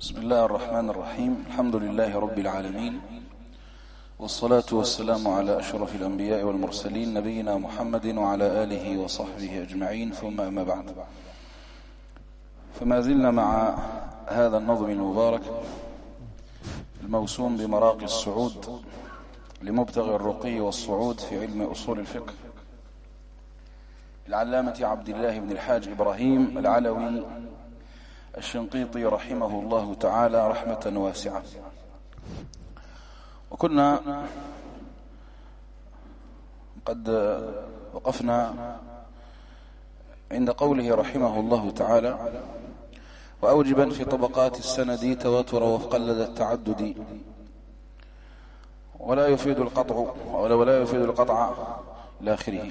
بسم الله الرحمن الرحيم. الحمد لله رب العالمين، والصلاة والسلام على أشرف الأنبياء والمرسلين نبينا محمد وعلى آله وصحبه أجمعين، ثم أما بعد، فما زلنا مع هذا النظم المبارك الموسوم بمراقي الصعود لمبتغي الرقي والصعود في علم أصول الفقه العلامة عبد الله بن الحاج إبراهيم العلوي الشنقيطي رحمه الله تعالى رحمة واسعة. وكنا قد وقفنا عند قوله رحمه الله تعالى: وأوجبا في طبقات السند تواتر وفقا لدى التعدد، ولا يفيد القطع إلى آخره.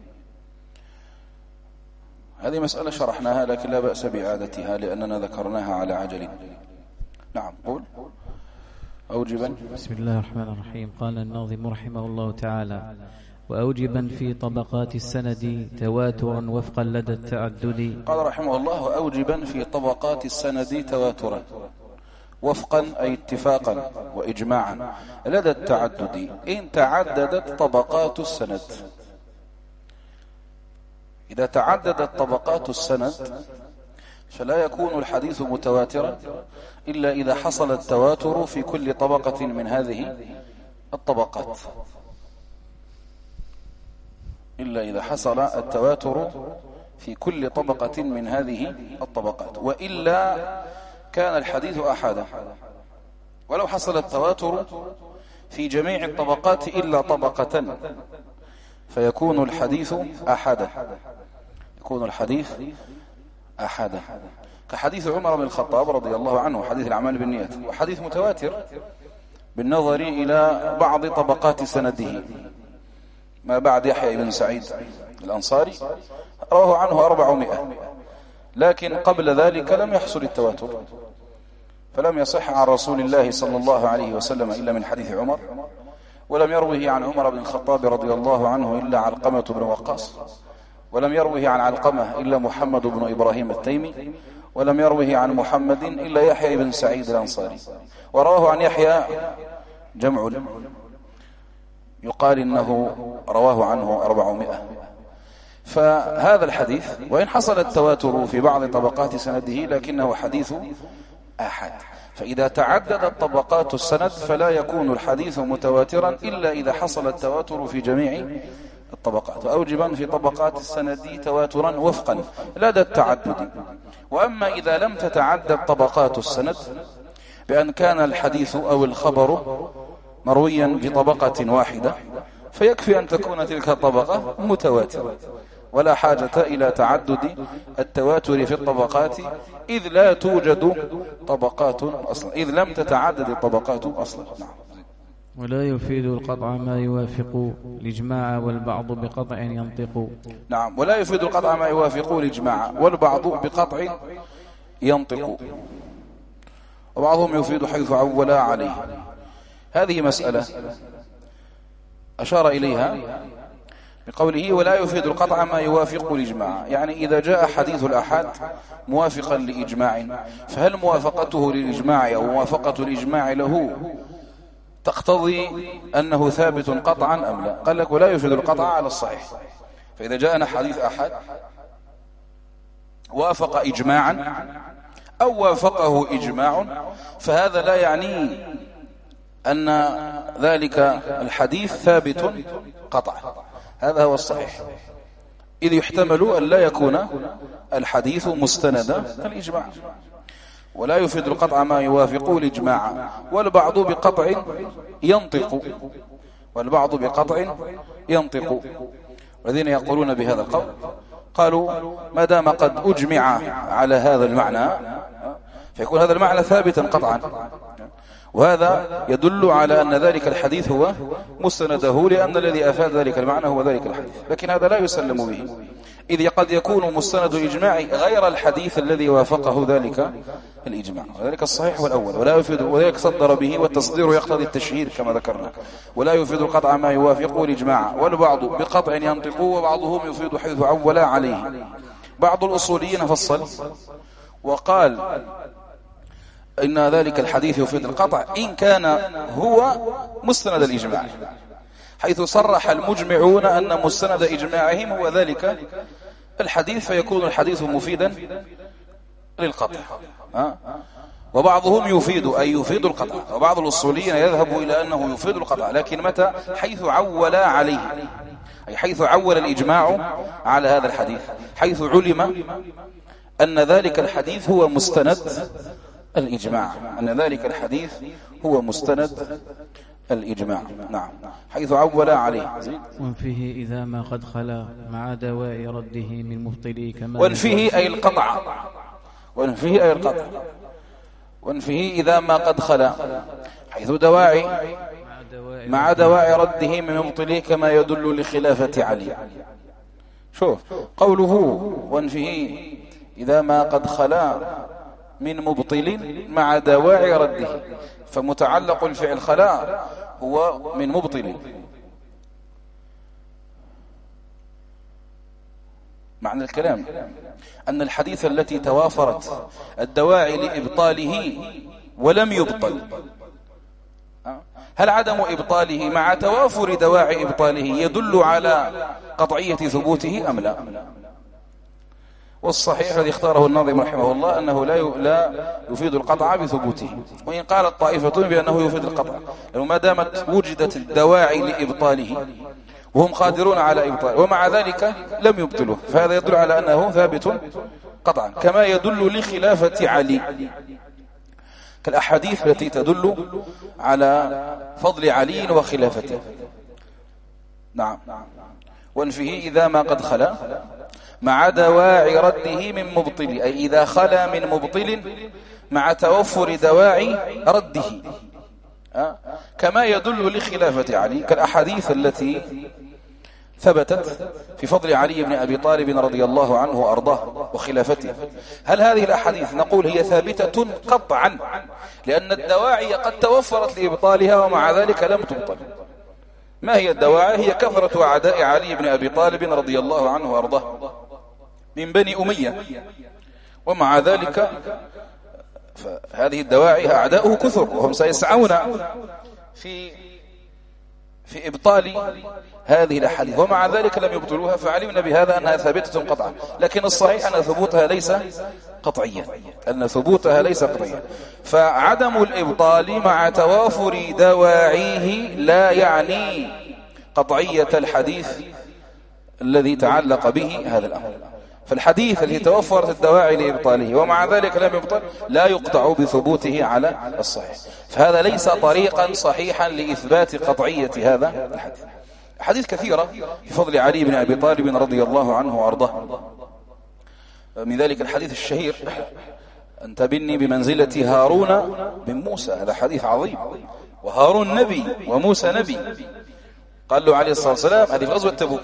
هذه مسألة شرحناها لكن لا بأس بإعادتها لأننا ذكرناها على عجل. نعم، قول. أوجبا. بسم الله الرحمن الرحيم. قال الناظم رحمه الله تعالى: وأوجبا في طبقات السند تواترا وفقا لدى التعدد. قال رحمه الله: وأوجبا في طبقات السند تواترا وفقا أي اتفاقا وإجماعا لدى التعدد إن تعددت طبقات السند. إذا تعددت طبقات السند فلا يكون الحديث متواترا إلا إذا حصل التواتر في كل طبقة من هذه الطبقات، إلا إذا حصل التواتر في كل طبقة من هذه الطبقات، وإلا كان الحديث أحدا. ولو حصل التواتر في جميع الطبقات إلا طبقة فيكون الحديث أحدا، يكون الحديث أحدا، كحديث عمر بن الخطاب رضي الله عنه، حديث الأعمال بالنيات، وحديث متواتر بالنظر إلى بعض طبقات سنده ما بعد يحيى بن سعيد الأنصاري رواه عنه 400، لكن قبل ذلك لم يحصل التواتر، فلم يصح عن رسول الله صلى الله عليه وسلم إلا من حديث عمر، ولم يروه عن عمر بن الخطاب رضي الله عنه إلا علقمة بن وقاص، ولم يروه عن علقمة إلا محمد بن إبراهيم التيمي، ولم يروه عن محمد إلا يحيى بن سعيد الأنصاري، ورواه عن يحيى جمع يقال إنه رواه عنه 400. فهذا الحديث وإن حصل التواتر في بعض طبقات سنده لكنه حديث أحد. فإذا تعددت طبقات السند فلا يكون الحديث متواترا إلا إذا حصل التواتر في جميع الطبقات. وأوجبا في طبقات السند تواترا وفقا لدى التعدد. وأما إذا لم تتعدد طبقات السند بأن كان الحديث أو الخبر مرويا في طبقة واحدة فيكفي أن تكون تلك الطبقة متواترة، ولا حاجة إلى تعدد التواتر في الطبقات إذ لا توجد طبقات أصلا، إذ لم تتعدد الطبقات أصلا. نعم. ولا يفيد القطع ما يوافق الإجماع والبعض بقطع ينطق. نعم، ولا يفيد القطع ما يوافق الإجماع والبعض بقطع ينطق، وبعضهم يفيد حيث عولا عليه. هذه مسألة أشار إليها بقوله: ولا يفيد القطع ما يوافق الإجماع، يعني إذا جاء حديث الأحاد موافقا لإجماع فهل موافقته للإجماع أو موافقة الإجماع له تقتضي أنه ثابت قطعا أم لا؟ قال لك: ولا يفيد القطع على الصحيح. فإذا جاءنا حديث أحد وافق إجماعا أو وافقه إجماع فهذا لا يعني أن ذلك الحديث ثابت قطعا، هذا هو الصحيح، إذ يحتمل أن لا يكون الحديث مستندا كالإجماع. ولا يفيد القطع ما يوافق الإجماع والبعض بقطع ينطق، والبعض بقطع ينطق. والذين يقولون بهذا القول قالوا ما دام قد أجمع على هذا المعنى فيكون هذا المعنى ثابتا قطعا، وهذا يدل على أن ذلك الحديث هو مستنده، لأن الذي أفاد ذلك المعنى هو ذلك الحديث، لكن هذا لا يسلم به، إذ قد يكون مستند الإجماع غير الحديث الذي وافقه ذلك الإجماع. وذلك الصحيح والأول. ولا يفيد، وذلك صدر به، والتصدير يقتضي التشهير كما ذكرنا. ولا يفيد القطع ما يوافق الإجماع والبعض بقطع ينطق، وبعضهم يفيد حيث عول عليه. بعض الأصوليين فصل وقال إن ذلك الحديث يفيد القطع إن كان هو مستند الإجماع، حيث صرح المجمعون أن مستند إجماعهم هو ذلك الحديث، فيكون الحديث مفيدا للقطع. وبعضهم يفيد أي يفيد القطع، وبعض الأصوليين يذهب إلى أنه يفيد القطع، لكن متى؟ حيث عول عليه، أي حيث عول الإجماع على هذا الحديث، حيث علم أن ذلك الحديث هو مستند الإجماع، أن ذلك الحديث هو مستند الإجماع. نعم، حيث عول عليه. وانفيه إذا ما قد خلا مع دواء رده من مبطلي كما وانفيه أي القطع، وانفيه أي القطع، وانفيه إذا ما قد خلا، حيث دواعي مع دواء رده من مبطلي كما يدل لخلافة علي. شوف قوله وانفيه إذا ما قد خلا من مبطل مع دواعي رده، فمتعلق الفعل خلا هو من مبطل. معنى الكلام أن الحديث التي توافرت الدواعي لإبطاله ولم يبطل، هل عدم إبطاله مع توافر دواعي إبطاله يدل على قطعية ثبوته أم لا؟ والصحيح الذي اختاره الناظم رحمه الله أنه لا يفيد القطع بثبوته، وإن قالت طائفة بأنه يفيد القطع، لأنه ما دامت وجدت الدواعي لإبطاله وهم قادرون على إبطاله ومع ذلك لم يبطلوه، فهذا يدل على أنه ثابت قطعا، كما يدل لخلافة علي كالأحاديث التي تدل على فضل علي وخلافته. نعم، وانفه إذا ما قد خلا مع دواعي رده من مبطل، أي إذا خلا من مبطل مع توفر دواعي رده، كما يدل لخلافة علي كالأحاديث التي ثبتت في فضل علي بن أبي طالب رضي الله عنه وأرضاه وخلافته. هل هذه الأحاديث نقول هي ثابتة قطعا لأن الدواعي قد توفرت لإبطالها ومع ذلك لم تبطل؟ ما هي الدواعي؟ هي كثرة أعداء علي بن أبي طالب رضي الله عنه وأرضاه من بني أمية، ومع ذلك فهذه الدواعي أعداؤه كثر وهم سيسعون في إبطال هذه الأحاديث، ومع ذلك لم يبطلوها، فعلمنا بهذا أنها ثابتة قطعا. لكن الصحيح أن ثبوتها ليس قطعيا، أن ثبوتها ليس قطعيا، فعدم الإبطال مع توافر دواعيه لا يعني قطعية الحديث الذي تعلق به هذا الأمر. فالحديث الذي توفرت الدواعي لإبطاله ومع ذلك لم يبطل لا يقطع بثبوته على الصحيح، فهذا ليس طريقا صحيحا لإثبات قطعية هذا الحديث. حديث كثيرة في فضل علي بن أبي طالب رضي الله عنه وأرضاه، من ذلك الحديث الشهير أنت بني بمنزلة هارون بن موسى، هذا حديث عظيم، وهارون نبي وموسى نبي. قال له عليه الصلاة والسلام، هذه في غزوة تبوك،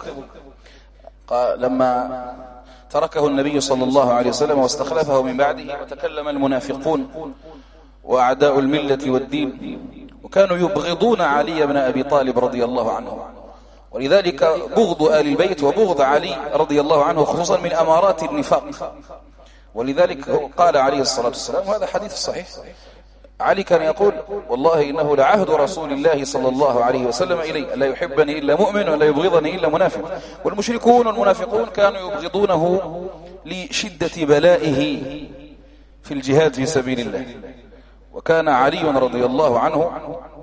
لما تركه النبي صلى الله عليه وسلم واستخلفه من بعده، وتكلم المنافقون وأعداء الملة والدين وكانوا يبغضون علي بن أبي طالب رضي الله عنه، ولذلك بغض آل البيت وبغض علي رضي الله عنه خصوصا من أمارات النفاق. ولذلك قال عليه الصلاة والسلام، وهذا حديث صحيح، علي كان يقول والله إنه لعهد رسول الله صلى الله عليه وسلم إلي لا يحبني إلا مؤمن ولا يبغضني إلا منافق. والمشركون والمنافقون كانوا يبغضونه لشدة بلائه في الجهاد في سبيل الله. وكان علي رضي الله عنه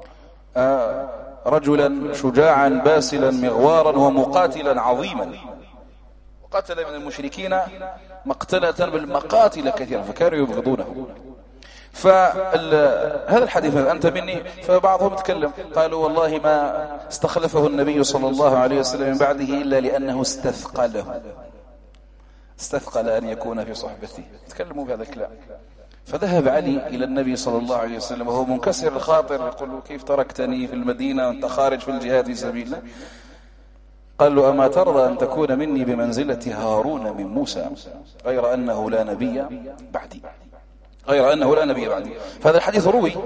رجلا شجاعا باسلا مغوارا ومقاتلا عظيما، وقتل من المشركين مقتلة بالمقاتل كثيرا، فكانوا يبغضونه. فهذا الحديث أنت مني، فبعضهم تكلم قالوا والله ما استخلفه النبي صلى الله عليه وسلم من بعده إلا لأنه استثقل أن يكون في صحبته، تكلموا بهذا الكلام. فذهب علي إلى النبي صلى الله عليه وسلم وهو منكسر الخاطر، يقول له كيف تركتني في المدينة وأنت خارج في الجهاد في سبيل الله؟ قال له أما ترضى أن تكون مني بمنزلة هارون من موسى غير أنه لا نبي بعدي، فهذا الحديث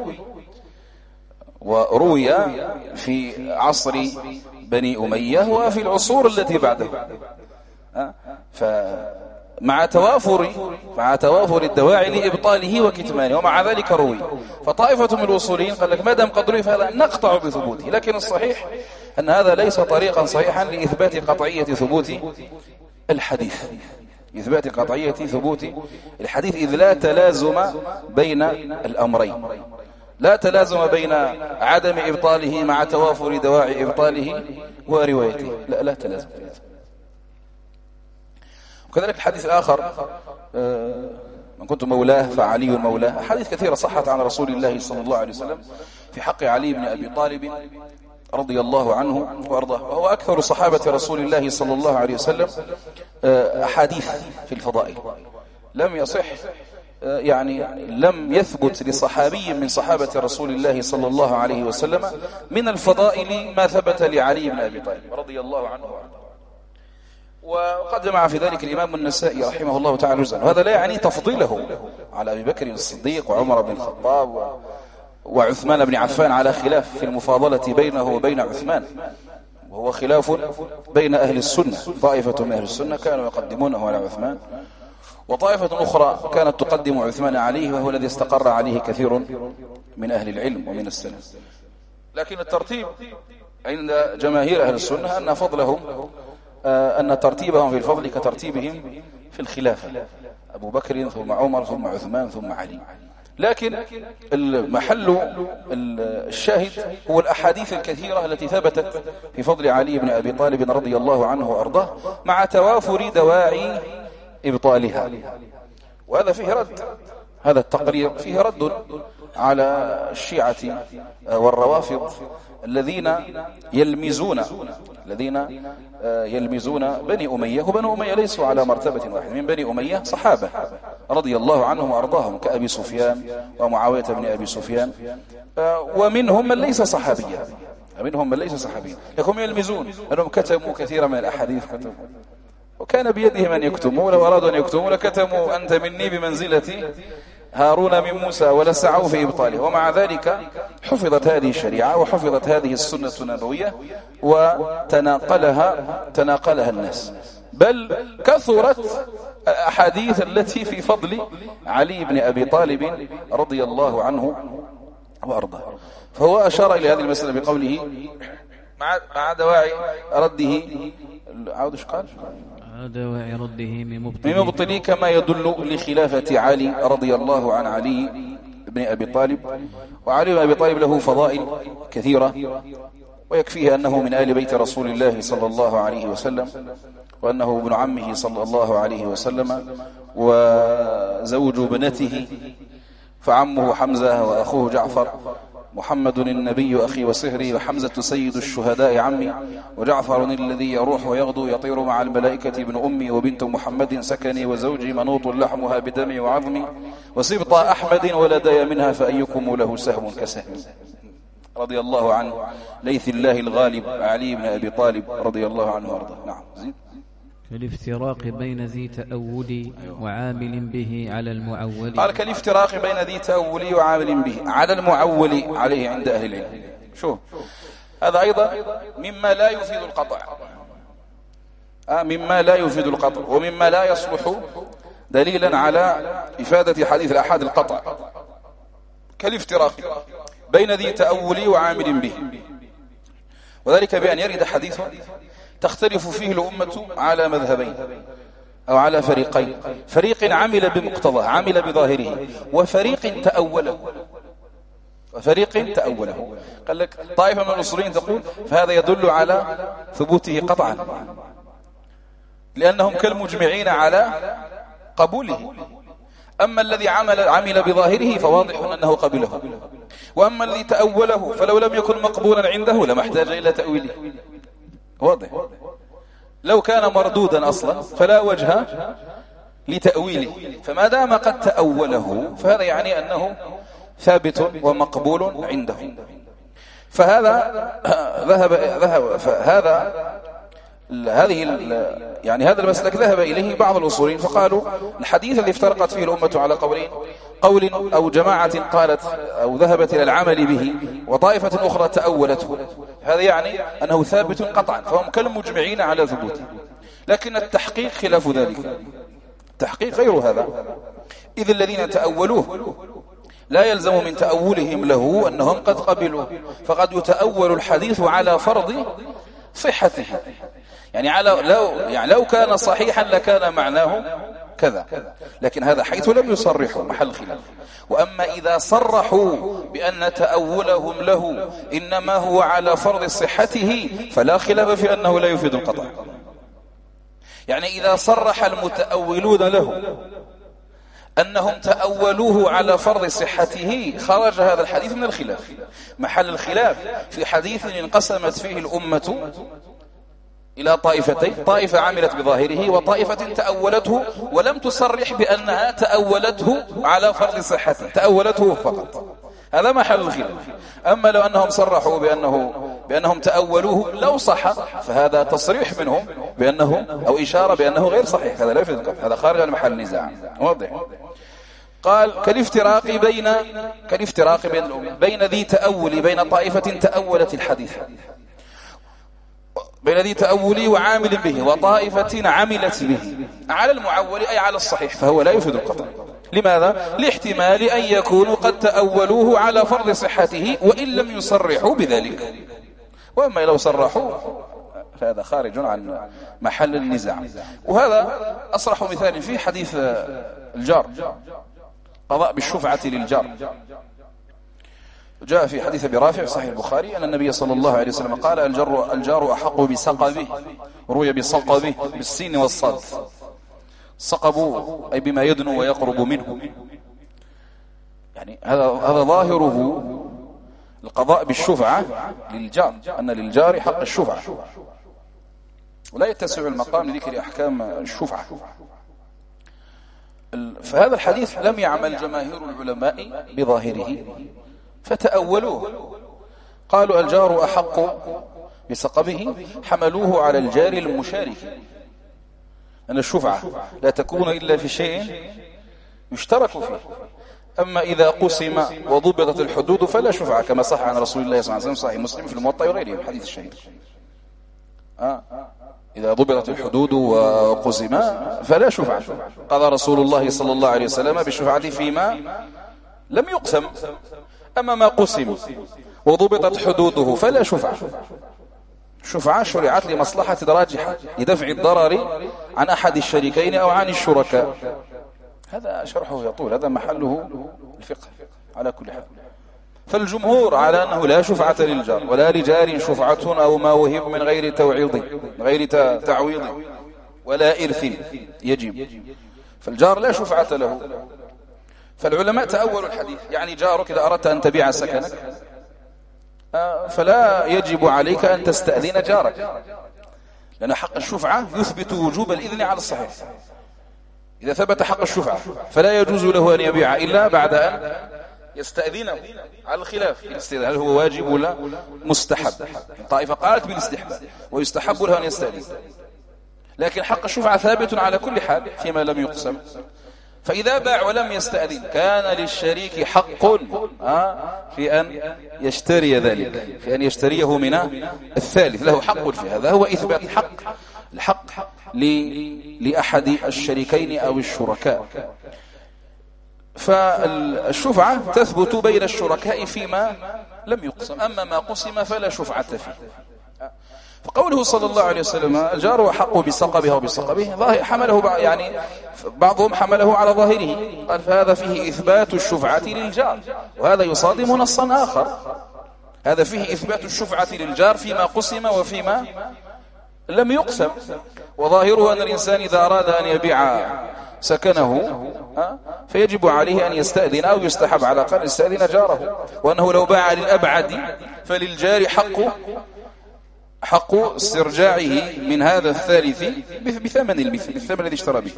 روي في عصر بني أمية وفي العصور التي بعده. مع توافر الدواعي لإبطاله وكتمانه، ومع ذلك روي. فطائفة من الأصوليين قال لك ما دام قد روي فهذا نقطع بثبوته، لكن الصحيح أن هذا ليس طريقا صحيحا لإثبات قطعية ثبوت الحديث، إثبات قطعية ثبوت الحديث، إذ لا تلازم بين الأمرين، لا تلازم بين عدم إبطاله مع توافر دواعي إبطاله وروايته، لا تلازم. وكذلك الحديث الآخر من كنت مولاه فعلي مولاه، حديث كثيرة صحت عن رسول الله صلى الله عليه وسلم في حق علي بن أبي طالب رضي الله عنه وأرضاه، وهو أكثر صحابة رسول الله صلى الله عليه وسلم أحاديث في الفضائل. لم يصح يعني لم يثبت لصحابي من صحابة رسول الله صلى الله عليه وسلم من الفضائل ما ثبت لعلي بن أبي طالب رضي الله عنه وأرضاه. وقد جمع في ذلك الإمام النسائي رحمه الله تعالى جزءا، وهذا لا يعني تفضيله على أبي بكر الصديق وعمر بن الخطاب وعثمان بن عفان، على خلاف في المفاضلة بينه وبين عثمان، وهو خلاف بين أهل السنة. طائفة من أهل السنة كانوا يقدمونه على عثمان، وطائفة أخرى كانت تقدم عثمان عليه، وهو الذي استقر عليه كثير من أهل العلم ومن السلف. لكن الترتيب عند جماهير أهل السنة أن فضلهم أن ترتيبهم في الفضل كترتيبهم في الخلافة، أبو بكر ثم عمر ثم عثمان ثم علي. لكن المحل الشاهد هو الأحاديث الكثيرة التي ثبتت في فضل علي بن أبي طالب رضي الله عنه وأرضاه مع توافر دواعي إبطالها. وهذا فيه رد، هذا التقرير فيه رد على الشيعة والروافض الذين يلمزون بني أمية، وبني أمية ليسوا على مرتبة واحدة، من بني أمية صحابة رضي الله عنهم وأرضاهم كأبي سفيان ومعاوية بن أبي سفيان، ومنهم من ليس صحابيا، لكن يلمزون أنهم كتموا كثيرا من الأحاديث، وكان بيدهم أن يكتموا، لو أرادوا أن يكتموا لكتموا أنت مني بمنزلة هارون من موسى ولا سعوا في إبطاله. ومع ذلك حفظت هذه الشريعة وحفظت هذه السنة النبوية وتناقلها الناس، بل كثرت الأحاديث التي في فضل علي بن أبي طالب رضي الله عنه وأرضاه. فهو أشار إلى هذه المسألة بقوله مع دواعي رده دواعي رده من مبطلي كما يدل لخلافة علي رضي الله عن علي بن أبي طالب. وعلي بن أبي طالب له فضائل كثيرة، ويكفيه أنه من آل بيت رسول الله صلى الله عليه وسلم، وأنه ابن عمه صلى الله عليه وسلم وزوج ابنته، فعمه حمزة وأخوه جعفر، محمد النبي أخي وسهري، وحمزة سيد الشهداء عمي، وجعفر الذي يروح ويغدو يطير مع الملائكة ابن أمي، وبنت محمد سكني، وزوجي منوط لحمها بدمي وعظمي، وسبط أحمد ولدي منها فأيكم له سهم كسهم. رضي الله عنه ليث الله الغالب علي بن أبي طالب رضي الله عنه وارضاه. نعم. كالافتراق بين ذي تأول وعامل به على المعول. قال كالافتراق بين ذي تأول وعامل به على المعول عليه عند أهل العلم. شو هذا أيضا مما لا يفيد القطع، مما لا يفيد القطع، ومما لا يصلح دليلا على إفادة حديث الأحاد القطع. كالافتراق بين ذي تأول وعامل به، وذلك بأن يرد حديث تختلف فيه الأمة على مذهبين أو على فريقين، فريق عمل بمقتضاه عمل بظاهره، وفريق تأوله. قال لك طائفة من الأصوليين تقول فهذا يدل على ثبوته قطعا، لأنهم كالمجمعين على قبوله. أما الذي عمل بظاهره فواضح أنه قبله، وأما الذي تأوله فلو لم يكن مقبولا عنده لما احتاج إلى تأويله. واضح، لو كان مردودا أصلا فلا وجه لتأويله، فما دام قد تأوله فهذا يعني أنه ثابت ومقبول عنده. هذا المسلك ذهب إليه بعض الأصولين، فقالوا الحديث الذي افترقت فيه الأمة على قول أو جماعة قالت أو ذهبت إلى العمل به، وطائفة أخرى تأولته، هذا يعني أنه ثابت قطعا، فهم كالمجمعين على ثبوته. لكن التحقيق خلاف ذلك، التحقيق غير هذا، إذ الذين تأولوه لا يلزم من تأولهم له أنهم قد قبلوه، فقد يتأول الحديث على فرض صحته، يعني لو كان صحيحا لكان معناه كذا، لكن هذا حيث لم يصرحوا محل خلاف. وأما إذا صرحوا بأن تأولهم له إنما هو على فرض صحته فلا خلاف في أنه لا يفيد القطع. يعني إذا صرح المتأولون له أنهم تأولوه على فرض صحته خرج هذا الحديث من الخلاف. محل الخلاف في حديث انقسمت فيه الأمة إلى طائفتين، طائفة عملت بظاهره وطائفة تأولته ولم تصرح بأنها تأولته على فرض صحته، تأولته فقط، هذا محل الخلاف. أما لو أنهم صرحوا بأنهم تأولوه لو صح فهذا تصريح منهم بأنه أو إشارة بأنه غير صحيح، هذا لا يفيد، هذا خارج عن محل النزاع. واضح؟ قال كالافتراق بين ذي تأول، بين طائفة تأولت الحديث، بين ذي تأولي وعامل به وطائفة عملت به على المعول أي على الصحيح، فهو لا يفيد القطع. لماذا؟ لاحتمال أن يكونوا قد تأولوه على فرض صحته وإن لم يصرحوا بذلك، وأما لو صرحوا فهذا خارج عن محل النزاع. وهذا أصرح مثال في حديث الجار، قضاء بالشفعة للجار. جاء في حديث أبي رافع صحيح البخاري أن النبي صلى الله عليه وسلم قال الجار أحق بسقبه، روي بسقبه بالسين والصاد، سقب أي بما يدنو ويقرب منه، يعني هذا ظاهره القضاء بالشفعة للجار، أن للجار حق الشفعة، ولا يتسع المقام لذكر أحكام الشفعة. فهذا الحديث لم يعمل جماهير العلماء بظاهره فتأولوه، قالوا الجار أحق بسقبه، حملوه على الجار المشارك، أن الشفعة لا تكون إلا في شيء يشترك فيه. أما إذا قسم وضبطت الحدود فلا شفعة، كما صح عن رسول الله صلى الله عليه وسلم صحيح مسلم في الموطأ وغيره الحديث الشهير. إذا ضبطت الحدود وقسم فلا شفعة. قال رسول الله صلى الله عليه وسلم بالشفعة فيما لم يقسم، أما ما قسم وضبطت حدوده فلا شفعة. شفعة شرعت لمصلحة راجحة لدفع الضرر عن أحد الشريكين أو عن الشركاء. هذا شرحه يطول، هذا محله الفقه على كل حال. فالجمهور على أنه لا شفعة للجار ولا لجار شفعة أو ما وهب من غير تعويض ولا إرث يجب، فالجار لا شفعة له. فالعلماء تأولوا الحديث، يعني جارك إذا أردت أن تبيع سكنك فلا يجب عليك أن تستأذن جارك، لأن حق الشفعة يثبت وجوب الإذن على الصحيح. إذا ثبت حق الشفعة فلا يجوز له أن يبيع إلا بعد أن يستأذنه، على الخلاف هل هو واجب ولا مستحب. الطائفة قالت بالاستحباب ويستحب له أن يستأذن، لكن حق الشفعة ثابت على كل حال فيما لم يقسم. فإذا باع ولم يستأذن كان للشريك حق في أن يشتري ذلك، في أن يشتريه من الثالث، له حق في هذا، هو إثبات الحق لأحد الشريكين أو الشركاء. فالشفعة تثبت بين الشركاء فيما لم يقسم، أما ما قسم فلا شفعة فيه. فقوله صلى الله عليه وسلم الجار أحق بسقبه وبسقبه، حمله يعني بعضهم حمله على ظاهره، قال فهذا فيه إثبات الشفعة للجار، وهذا يصادم نصا آخر، هذا فيه إثبات الشفعة للجار فيما قسم وفيما لم يقسم. وظاهره أن الإنسان إذا أراد أن يبيع سكنه فيجب عليه أن يستأذن أو يستحب على الأقل يستأذن جاره، وأنه لو باع للأبعد فللجار حق استرجاعه من هذا الثالث بثمن المثل، بالثمن الذي اشترى به.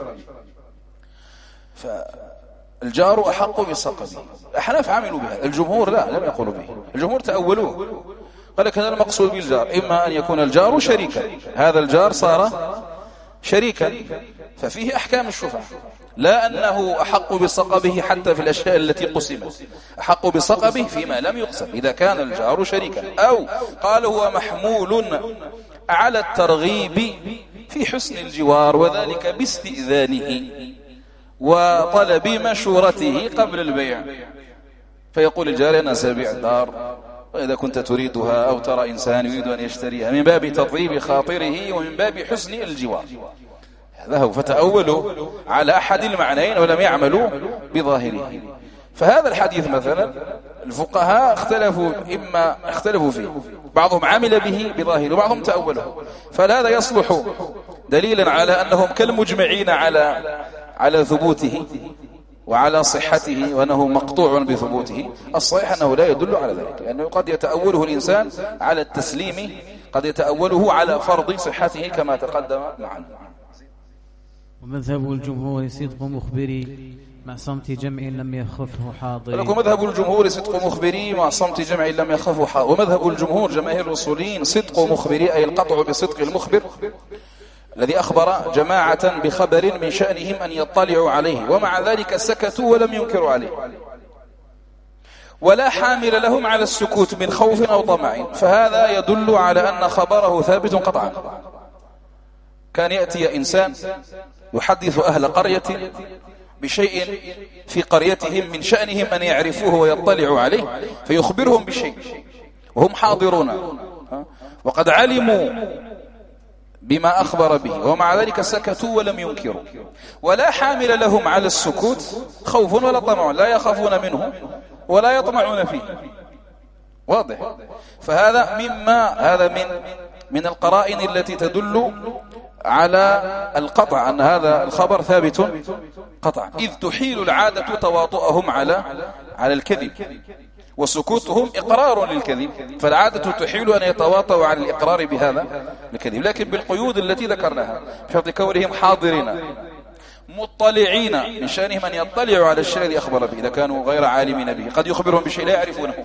فالجار أحق بسقبه. الأحناف عملوا بهذا، الجمهور لا، لم يقولوا به، الجمهور تأولوه، قال لك هذا المقصود بالجار إما أن يكون الجار شريكا، هذا الجار صار شريكا ففيه أحكام الشفعة، لا أنه أحق بسقبه حتى في الأشياء التي قسمت، أحق بسقبه فيما لم يقسم إذا كان الجار شريكا. أو قال هو محمول على الترغيب في حسن الجوار وذلك باستئذانه، وطلب مشورته قبل البيع، فيقول الجاري أنا سأبيع الدار، وإذا كنت تريدها أو ترى إنسان يريد أن يشتريها، من باب تطيب خاطره ومن باب حسن الجوار. هذا هو، فتأولوا على أحد المعنيين ولم يعملوا بظاهره. فهذا الحديث مثلا الفقهاء اختلفوا فيه، بعضهم عمل به بظاهره وبعضهم تأوله، فهذا يصلح دليلا على أنهم كالمجمعين على ثبوته وعلى صحته، وأنه مقطوع بثبوته. الصحيح أنه لا يدل على ذلك، لأنه قد يتأوله الإنسان على التسليم، قد يتأوله على فرض صحته كما تقدم معنا. ومذهب الجمهور صدق مخبري مع صمت جمع لم يخفه حاضر. لكم مذهب الجمهور صدق مخبري مع صمت جمع لم يخفه حاضر. ومذهب الجمهور جماهير الأصوليين صدق مخبري، أي القطع بصدق المخبر الذي أخبر جماعة بخبر من شأنهم أن يطلعوا عليه، ومع ذلك سكتوا ولم ينكروا عليه، ولا حامل لهم على السكوت من خوف أو طمع، فهذا يدل على أن خبره ثابت قطعا. كان يأتي إنسان يحدث أهل قرية بشيء في قريتهم من شأنهم أن يعرفوه ويطلعوا عليه، فيخبرهم بشيء وهم حاضرون وقد علموا بما أخبر به، ومع ذلك سكتوا ولم ينكروا، ولا حامل لهم على السكوت خوف ولا طمع، لا يخافون منه ولا يطمعون فيه. واضح؟ فهذا من القرائن التي تدل على القطع، أن هذا الخبر ثابت قطعا، إذ تحيل العادة تواطؤهم على الكذب، وسكوتهم إقرار للكذب، فالعادة تحيل أن يتواطؤوا على الإقرار بهذا الكذب، لكن بالقيود التي ذكرناها، بشرط كونهم حاضرين مطلعين من شأنهم أن يطلعوا على الشيء الذي أخبر به، إذا كانوا غير عالمين به، قد يخبرهم بشيء لا يعرفونه،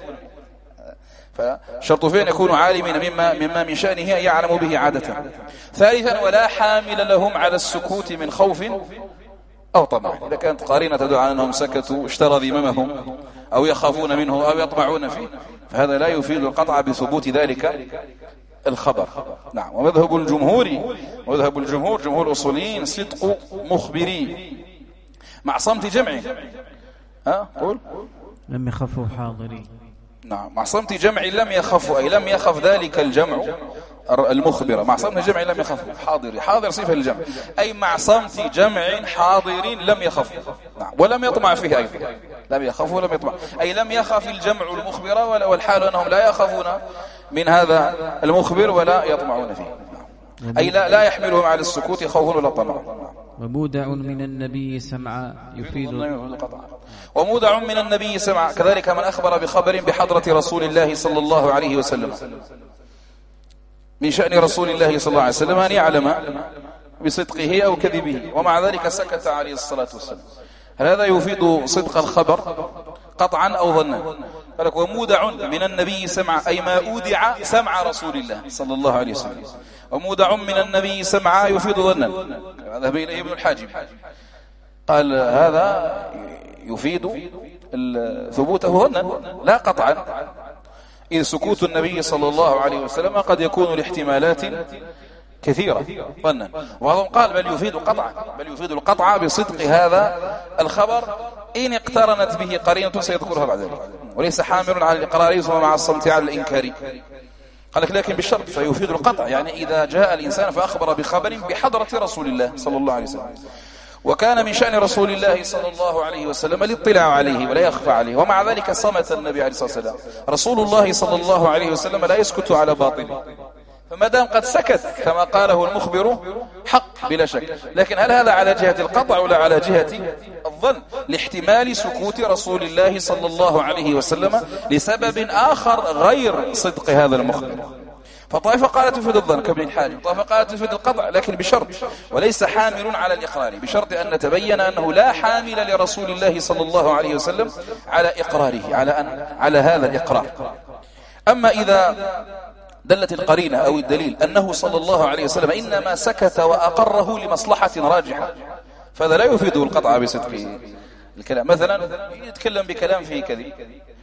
فشرط فيه أن يكونوا عالمين مما من شأنه أن يعلموا به عادة. ثالثا، ولا حامل لهم على السكوت من خوف أو طمع، إذا كانت قارنة تدل على أنهم سكتوا اشترى ذممهم أو يخافون منه أو يطمعون فيه، فهذا لا يفيد القطع بثبوت ذلك الخبر. نعم. ومذهب الجمهور جمهور الأصوليين صدق مخبري مع صمت جمع قول لم يخفوا حاضري. نعم، مع صمت جمع لم يخفوا، أي لم يخف ذلك الجمع المخبرة، مع صمت جمع لم يخفوا حاضر صفة الجمع، أي مع صمت جمع حاضر لم يخفوا. نعم. ولم يطمع فيه أيضا، لم يخفوا ولم يطمع، أي لم يخف الجمع المخبرة، والحال أنهم لا يخافون من هذا المخبر ولا يطمعون فيه. نعم. أي لا يحملهم على السكوت خوف ولا طمع. ومودع من النبي سمع يفيد ومودع من النبي سمع، كذلك من أخبر بخبر بحضرة رسول الله صلى الله عليه وسلم، من شأن رسول الله صلى الله عليه وسلم أن يعلم بصدقه أو كذبه، ومع ذلك سكت عليه الصلاة والسلام، هذا يفيد صدق الخبر قطعا أو ظنا. ومودع من النبي سمع، أي ما أودع سمع رسول الله صلى الله عليه وسلم. ومودع من النبي سمع يفيد ظنا، هذا بين ابن الحاجب قال هذا يفيد ثبوته ظنا لا قطعا، إذ سكوت النبي صلى الله عليه وسلم قد يكون لاحتمالات كثيرة ظنا. وبعضهم قال بل يفيد القطع بصدق هذا الخبر إن اقترنت به قرينة سيذكرها بعد ذلك، وليس حامل على الإقرار ثم مع الصمت على الإنكار. قال لك لكن بالشرط، فيفيد القطع، يعني إذا جاء الإنسان فأخبر بخبر بحضرة رسول الله صلى الله عليه وسلم، وكان من شأن رسول الله صلى الله عليه وسلم الاطلاع عليه ولا يخفى عليه، ومع ذلك صمت النبي عليه الصلاة والسلام. رسول الله صلى الله عليه وسلم لا يسكت على باطله، فما دام قد سكت كما قاله المخبر حق بلا شك، لكن هل هذا على جهة القطع ولا على جهة الظن؟ لاحتمال سكوت رسول الله صلى الله عليه وسلم لسبب آخر غير صدق هذا المخبر. فطائفة قالت تفيد الظن كابن الحاجب، طائفة قالت تفيد القطع، لكن بشرط، وليس حامل على الإقرار، بشرط أن نتبين أنه لا حامل لرسول الله صلى الله عليه وسلم على إقراره، على هذا الإقرار. أما إذا دلت القرينة أو الدليل أنه صلى الله عليه وسلم إنما سكت وأقره لمصلحة راجحة، فهذا لا يفيده القطع بصدق الكلام. مثلا يتكلم بكلام فيه كذب،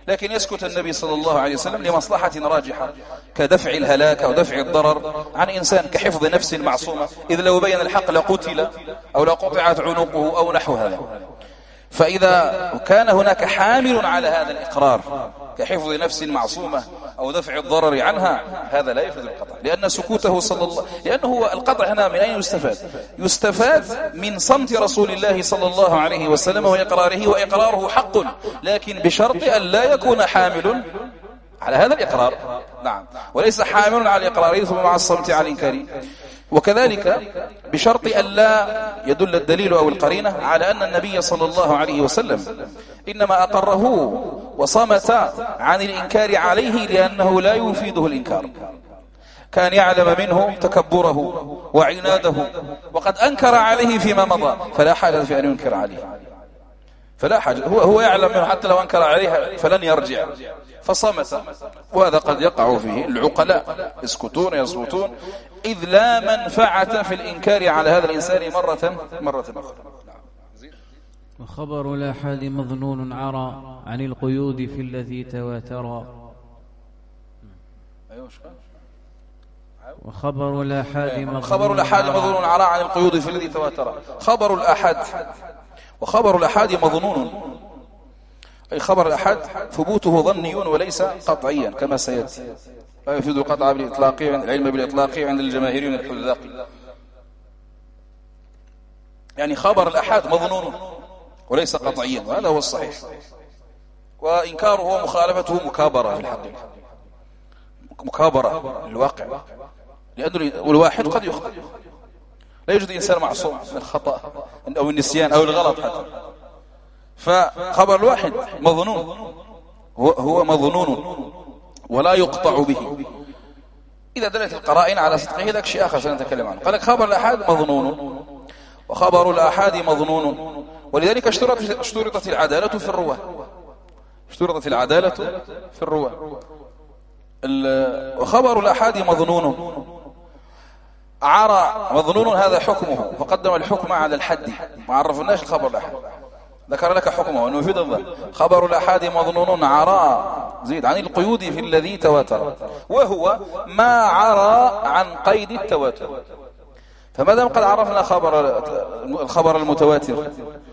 لكن يسكت النبي صلى الله عليه وسلم لمصلحة راجحة كدفع الهلاك أو دفع الضرر عن إنسان، كحفظ نفس معصومة، إذ لو بين الحق لقتل أو لقطعت عنقه أو نحو هذا. فإذا كان هناك حامل على هذا الإقرار كحفظ نفس معصومة أو دفع الضرر عنها، هذا لا يفيد القطع، لأن سكوته لأنه هو القطع هنا من أين يستفاد؟ يستفاد من صمت رسول الله صلى الله عليه وسلم وإقراره، وإقراره حق، لكن بشرط أن لا يكون حامل على هذا الإقرار، نعم، وليس حامل على الإقرار ثم مع الصمت على الإنكار. وكذلك بشرط أن لا يدل الدليل أو القرينة على أن النبي صلى الله عليه وسلم إنما أقره وصمت عن الإنكار عليه لأنه لا يفيده الإنكار، كان يعلم منه تكبره وعناده وقد أنكر عليه فيما مضى، فلا حاجة في أن ينكر عليه، فلا حاجة، هو يعلم منه حتى لو أنكر عليه فلن يرجع، فصمت. وهذا قد يقع فيه العقلاء، يسكتون يصمتون، إذ لا منفعة في الإنكار على هذا الإنسان مرة أخرى. وخبر الآحاد مظنون عرى عن القيود في الذي تواترا. وخبر الآحاد مظنون عرى عن القيود في الذي تواترا. خبر الآحاد، وخبر الآحاد مظنون، أي خبر الآحاد ثبوته ظني وليس قطعيا كما سيأتي، لا يفيد القطع بالإطلاق، العلم بالإطلاق عند الجماهيرين الحذاق. يعني خبر الآحاد مظنون وليس قطعيا، وهذا هو الصحيح، وإنكاره ومخالفته مكابرة في الحقيقة، مكابرة للواقع، لأن الواحد قد يخطئ، لا يوجد إنسان معصوم من الخطأ أو النسيان أو الغلط حتى. فخبر الواحد مظنون، هو مظنون ولا يقطع به إذا دلت القرائن على صدقه، ذاك شيء آخر سنتكلم عنه. قال لك خبر الآحاد مظنون، وخبر الآحاد مظنون، ولذلك اشترطت العدالة في الرواة، اشترطت العدالة في الرواة. وخبر الآحاد مظنون عرى، مظنون هذا حكمه، فقدم الحكم على الحد، ما عرفناش الخبر الآحاد، ذكر لك حكمه أنه يفيد الظن. خبر الآحاد مظنون عرى زيد عن القيود في الذي تواتر، وهو ما عرى عن قيد التواتر. فما دام قد عرفنا الخبر المتواتر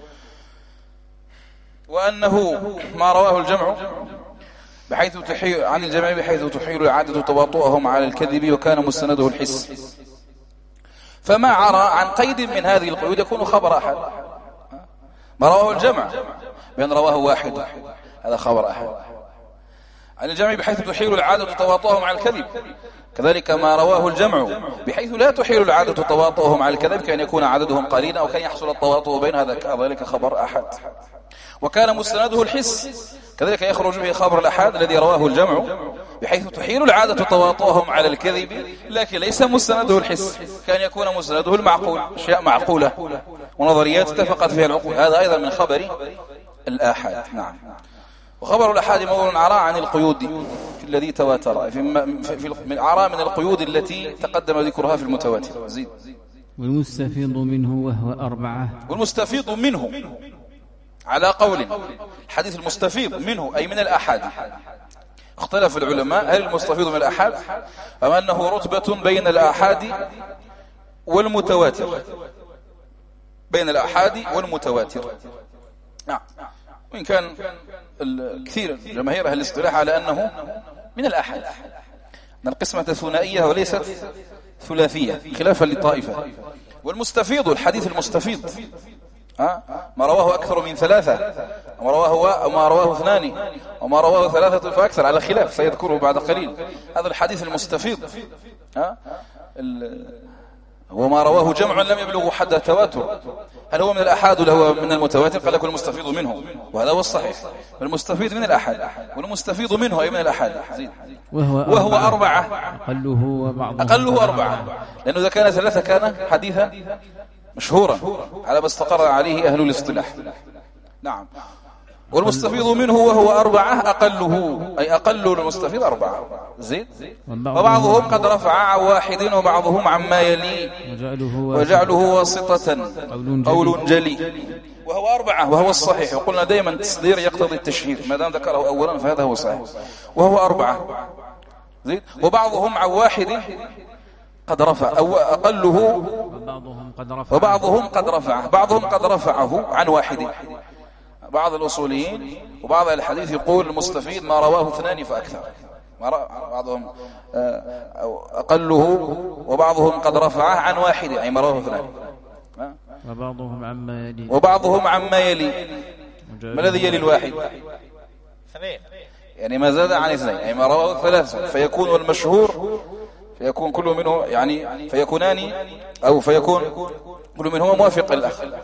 وأنه ما رواه الجمع بحيث تحيل عن الجمع بحيث تحيل إعادة تواطؤهم على الكذب وكان مستنده الحس، فما عرى عن قيد من هذه القيود يكون خبر أحد. ما رواه الجمع بأن رواه واحد، هذا خبر أحد. عن الجمع بحيث تحيل العادة تواطؤهم على الكذب، كذلك ما رواه الجمع بحيث لا تحيل العادة تواطؤهم على الكذب، كأن يكون عددهم قليلا أو كان يحصل التواطؤ بين ذلك خبر أحد. وكان مستنده الحس، كذلك يخرج به خبر الأحاد الذي رواه الجمع بحيث تحيل العادة تواطؤهم على الكذب، لكن ليس مستنده الحس، كان يكون مستنده المعقول، أشياء معقولة ونظريات اتفقت فيها العقول، هذا أيضا من خبر الآحاد. نعم. وخبر الآحاد مظنون عرى عن القيود في الذي تواتر، في عرى من القيود التي تقدم ذكرها في المتواتر. زيد. والمستفيض منه وهو أربعة. والمستفيض منه على قول، الحديث المستفيض منه أي من الآحاد. اختلف العلماء هل المستفيض من الآحاد أم أنه رتبة بين الآحاد والمتواتر، بين الآحاد والمتواتر. نعم. وإن كان الكثير جماهير أهل الاصطلاح على أنه من الآحاد، أن القسمة ثنائية وليست ثلاثية خلافا للطائفة. والمستفيض الحديث المستفيض ما رواه أكثر من ثلاثة، وما رواه اثنان، وما رواه ثلاثة فأكثر، على خلاف سيذكره بعد قليل. هذا الحديث المستفيض وما رواه جمع لم يبلغوا حد التواتر، هل هو من الآحاد ولا هو من المتواتر؟ قال لك المستفيض منه، وهذا هو الصحيح، المستفيض من الآحاد، والمستفيض منه أي من الآحاد. وهو أربعة، أقله أربعة، لأنه إذا كان ثلاثة كان حديثا مشهورا على ما استقر عليه أهل الاصطلاح. نعم. والمستفيض منه وهو 4 أقله، أي أقل المستفيض 4. زين. وبعضهم قد رفع عن 1 وبعضهم عما يلي وجعله واسطة قول جلي وهو 4 وهو الصحيح. وقلنا دائما التصدير يقتضي التشهير، ما دام ذكره أولا فهذا هو صحيح. وهو 4. زين. وبعضهم عن 1 قد رفع أو أقله، وبعضهم قد رفعه، بعضهم قد رفعه عن 1. بعض الأصوليين وبعض الحديث يقول المستفيد ما رواه 2 فأكثر، بعضهم أقله، وبعضهم قد رفعه عن 1 أي ما رواه 2. وبعضهم عما يلي. ما الذي يلي الواحد؟ 2، يعني ما زاد عن 2 أي ما رواه 3. فيكون المشهور فيكون كل منه يعني فيكونان أو فيكون كل منهما موافق للآخر.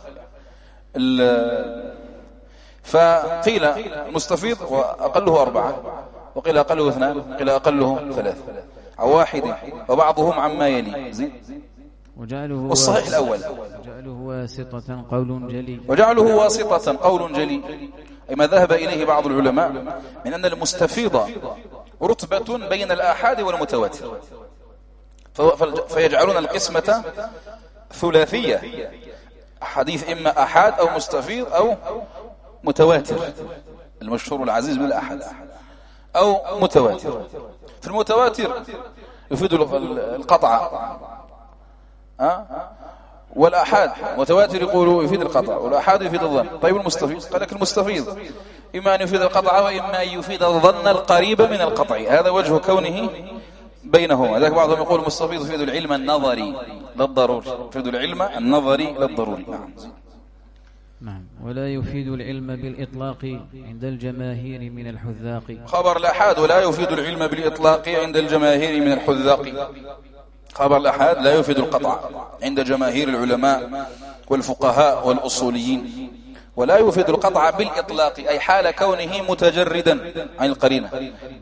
فقيل المستفيض وأقله 4 وقيل أقله 2 وقيل أقله 3 أو 1. وبعضهم عما يلي. زين. والصحيح الأول وجعله واسطة قول جلي. وجعله واسطة قول جلي أي ما ذهب إليه بعض العلماء من أن المستفيض رتبة بين الآحاد والمتواتر، فيجعلون القسمة ثلاثية، حديث إما أحاد أو مستفيض أو متواتر، المشهور العزيز من الأحد أو متواتر. في المتواتر يفيد القطع، والأحاد متواتر يقولوا يفيد القطع والأحاد يفيد الظن. طيب المستفيض قال لك المستفيض إما أن يفيد القطع وإما أن يفيد الظن القريب من القطع، هذا وجه كونه بينهما. ذلك بعضهم يقول المستفيض يفيد العلم النظري للضروري، يفيد العلم النظري للضروري. نعم. ولا يفيد العلم بالإطلاق عند الجماهير من الحذاق. خبر الأحاد ولا يفيد العلم بالإطلاق عند الجماهير من الحذاق. خبر الأحاد لا يفيد القطع عند جماهير العلماء والفقهاء والأصوليين، ولا يفيد القطع بالإطلاق أي حال كونه متجردا عن القرينة،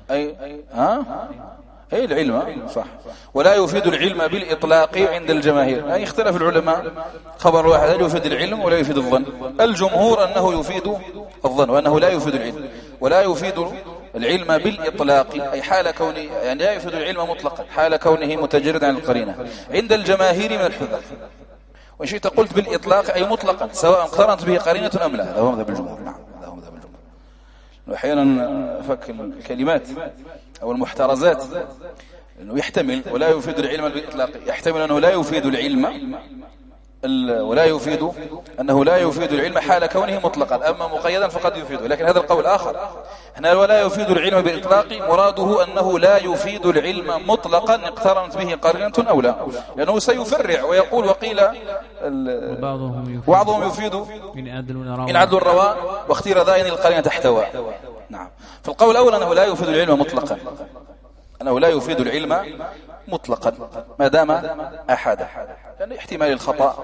أي العلم صح. ولا يفيد العلم بالإطلاق عند الجماهير أي اختلف العلماء. خبر واحد هل يفيد العلم ولا يفيد الظن؟ الجمهور أنه يفيد الظن وأنه لا يفيد العلم. ولا يفيد العلم بالإطلاق أي حال كونه يعني لا يفيد العلم مطلقا حال كونه متجرد عن القرينة عند الجماهير من الحذاق. وإن شئت قلت بالإطلاق أي مطلقا سواء اقترنت به قرينة أم لا. هذا هو مذهب الجمهور. نعم هذا هو مذهب الجمهور. وأحيانا فك الكلمات أو المحترزات أنه يحتمل ولا يفيد العلم بالإطلاق، يحتمل أنه لا يفيد العلم ولا يفيد أنه لا يفيد العلم حال كونه مطلقا، أما مقيدا فقد يفيده. لكن هذا القول آخر، هنا ولا يفيد العلم بالإطلاق مراده أنه لا يفيد العلم مطلقا اقترنت به قرينة أو لا، لأنه سيفرع ويقول وقيل وبعضهم يفيد إن عدل الرواء واختير ذا إن القرينة تحتوى. نعم. فالقول الأول أنه لا يفيد العلم مطلقا، أنه لا يفيد العلم مطلقا ما دام أحد، يعني احتمال الخطأ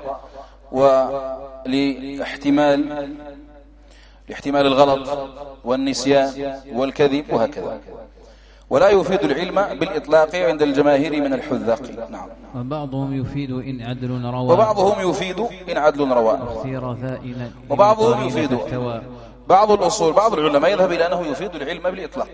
ولاحتمال الغلط والنسيان والكذب وهكذا. ولا يفيد العلم بالإطلاق عند الجماهير من الحذاق. نعم. وبعضهم يفيد إن عدل روى، وبعضهم يفيد إن عدل روى، وبعضهم يفيد بعض الأصول بعض العلماء يذهب إلى أنه يفيد العلم بالإطلاق،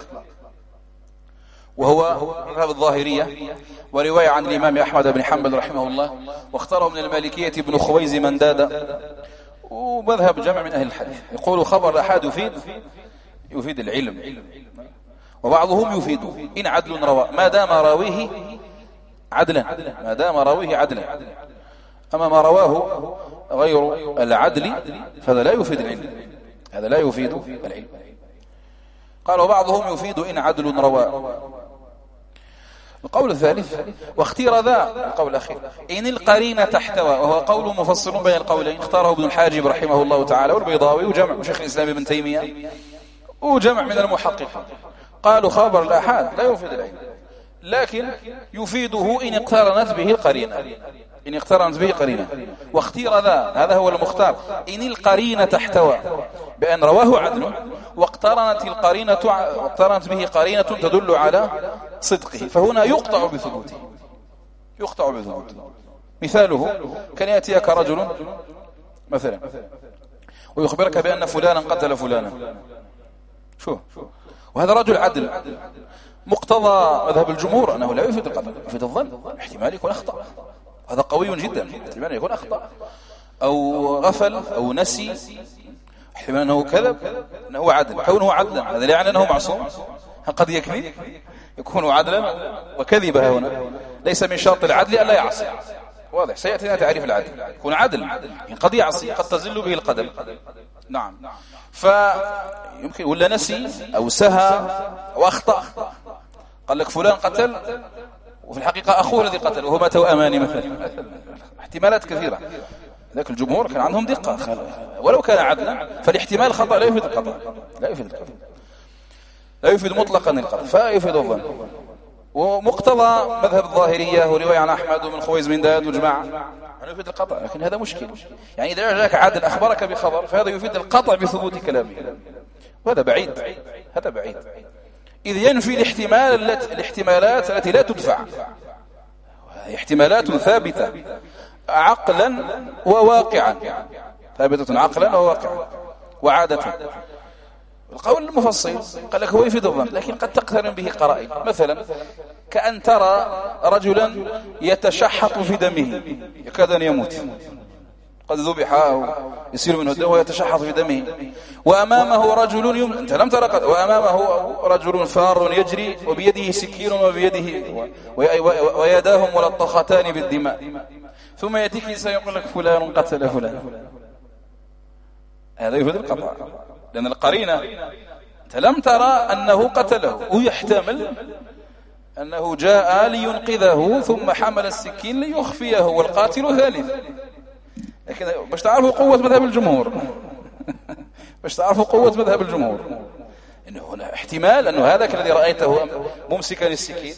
وهو مذهب الظاهرية ورواية عن الإمام أحمد بن حنبل رحمه الله، واختاره من المالكية ابن خويز مندادة، ومذهب جمع من أهل الحديث يقول خبر الأحاد يفيد العلم. وبعضهم يفيد إن عدل روى ما دام راويه عدلا، ما دام راويه عدلا. أما ما رواه غير العدل فهذا لا يفيد العلم، هذا لا يفيد العلم. قال وبعضهم يفيد إن عدل روى. القول الثالث واختير ذا القول الأخير إن القرينة تحتوى، وهو قول مفصل بين القولين اختاره ابن الحاجب رحمه الله تعالى والبيضاوي وجمع وشيخ الإسلام ابن تيمية وجمع من المحققين. قالوا خبر الآحاد لا يفيد العلم، لكن يفيده إن اقترنت به القرينة، إن اقترنت به قرينة. واختير ذا هذا هو المختار إن القرينة تحتوى بأن رواه عدل واقترنت به قرينة تدل على صدقه، فهنا يقطع بثبوته. مثاله كان يأتيك رجل مثلا ويخبرك بأن فلانا قتل فلانا، شو وهذا رجل عدل. مقتضى مذهب الجمهور أنه لا يفيد القطع، يفيد الظن، احتمال يكون أخطأ، هذا قوي جدا، احتمال يكون أخطأ أو غفل أو نسي، احتمال أنه كذب، أنه عدل. كونه عدلا هذا لا يعني أنه معصوم، قد يكذب، يكون عدلا وكذب هنا ليس من شرط العدل ألا يعصي، واضح، سيأتينا تعريف العدل، يكون عدل قد يعصي، قد تزل به القدم. نعم، فيمكن ولا نسي أو سهى أو أخطأ، قال لك فلان قتل وفي الحقيقة أخوه الذي قتل وهو مات وأماني مثلا، احتمالات كثيرة. ذاك الجمهور كان عندهم دقة، ولو كان عدلا فالاحتمال الخطأ لا يفيد القطع، لا يفيد مطلقا القطع، فيفيد الظن. ومقتضى مذهب الظاهرية ورواية عن أحمد ومن خويز من داد وجماعة أنه يفيد القطع، لكن هذا مشكل. يعني إذا جاءك عادل أخبرك بخبر فهذا يفيد القطع بثبوت كلامه، وهذا بعيد، هذا بعيد، إذ ينفي الاحتمالات التي لا تدفع، احتمالات ثابتة عقلا وواقعا، ثابتة عقلا وواقعا وعادة. القول المفصل قال لك هو يفيد الظن، لكن قد تقترن به قرائن، مثلا كأن ترى رجلا يتشحط في دمه يكاد أن يموت، قد ذبح أو يسير منه الدم ويتشحط في دمه، وأمامه رجل أنت لم ترى قد، وأمامه رجل فار يجري وبيده سكين وبيده ويداه ملطختان بالدماء، ثم يأتيك إنسان يقول لك فلان قتل فلان، هذا يفيد القطع، لأن القرينة أنت لم ترى أنه قتله، ويحتمل أنه جاء لينقذه ثم حمل السكين ليخفيه والقاتل ثالث. لكن باش تعرفوا قوة مذهب الجمهور باش تعرفوا قوة مذهب الجمهور إنه هنا احتمال أنه هذاك الذي رأيته ممسكا السكين